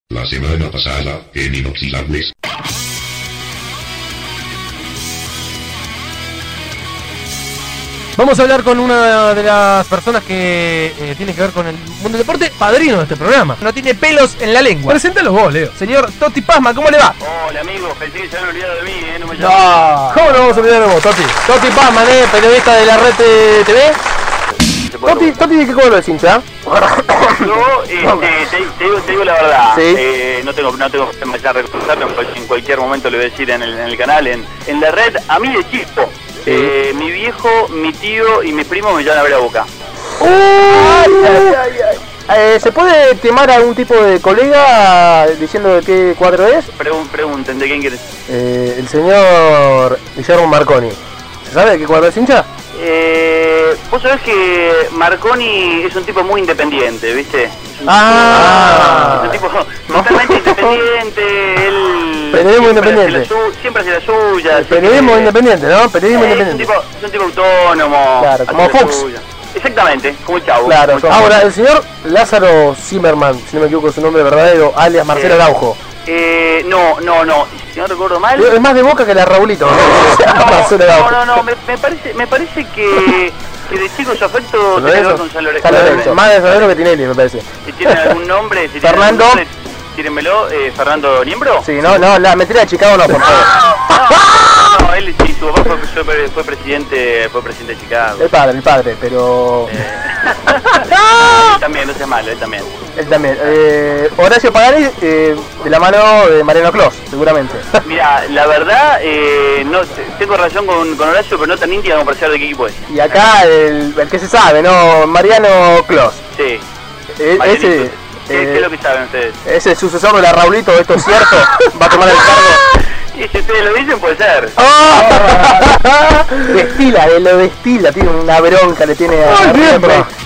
La semana pasada, en Inoxidables. Vamos a hablar con una de las personas que tiene que ver con el mundo del deporte, padrino de este programa. No tiene pelos en la lengua. Preséntalo vos, Leo. Señor Toti Pazman, ¿cómo le va? Hola amigo, pensé que se habían olvidado de mí, no me No. ¿Cómo no vamos a olvidar de vos, Toti? Toti Pazman, periodista de la Red TV. Toti, ¿de qué color es hincha? Yo te digo la verdad, ¿Sí? no tengo problema ya reconocerlo, en cualquier momento le voy a decir en el canal, en la red, a mí de chico, ¿Sí? mi viejo, mi tío y mi primo me llevan a ver a Boca. ¿Se puede quemar a algún tipo de colega diciendo de qué cuadro es? Pregunten, ¿de quién quieres? El señor Guillermo Marconi. ¿Se sabe de qué cuadro es hincha? Vos sabés que Marconi es un tipo muy independiente, ¿viste? Es un tipo totalmente independiente, él Periodismo independiente. Siempre hace la suya. Periodismo independiente, ¿no? Periodismo independiente. Es un tipo autónomo. Claro, como hace la Fox. suya. Exactamente, como el Chavo. Claro. Como el Chavo. Ahora, el señor Lázaro Zimmerman, si no me equivoco su nombre verdadero, alias Marcelo Araujo. No, si no recuerdo mal. Es más de Boca que la Raulito. Marcelo Araujo. No, me parece que de chico su afecto tiene que ver con San Lorenzo. Más de San Lorenzo que Tinelli, me parece. Si tienen algún nombre, Fernando. Tírenmelo, Fernando Niembro. Sí, no, la mentira de Chicago no, por favor. No, él sí, su papá fue presidente de Chicago. El padre, pero... Él también, no seas malo, él también. Él también. Horacio Pagani, de la mano de Mariano Clos, seguramente. Mira, la verdad, no tengo relación con Horacio, pero no tan íntima como para saber de qué equipo es. Y acá el que se sabe, ¿no? Mariano Clos. Sí. Ese... ¿Qué es lo que saben ustedes? Es el sucesor de la Raulito, ¿esto es cierto? ¿Va a tomar el cargo? Y si ustedes lo dicen, puede ser. Lo destila, tiene una bronca, le tiene a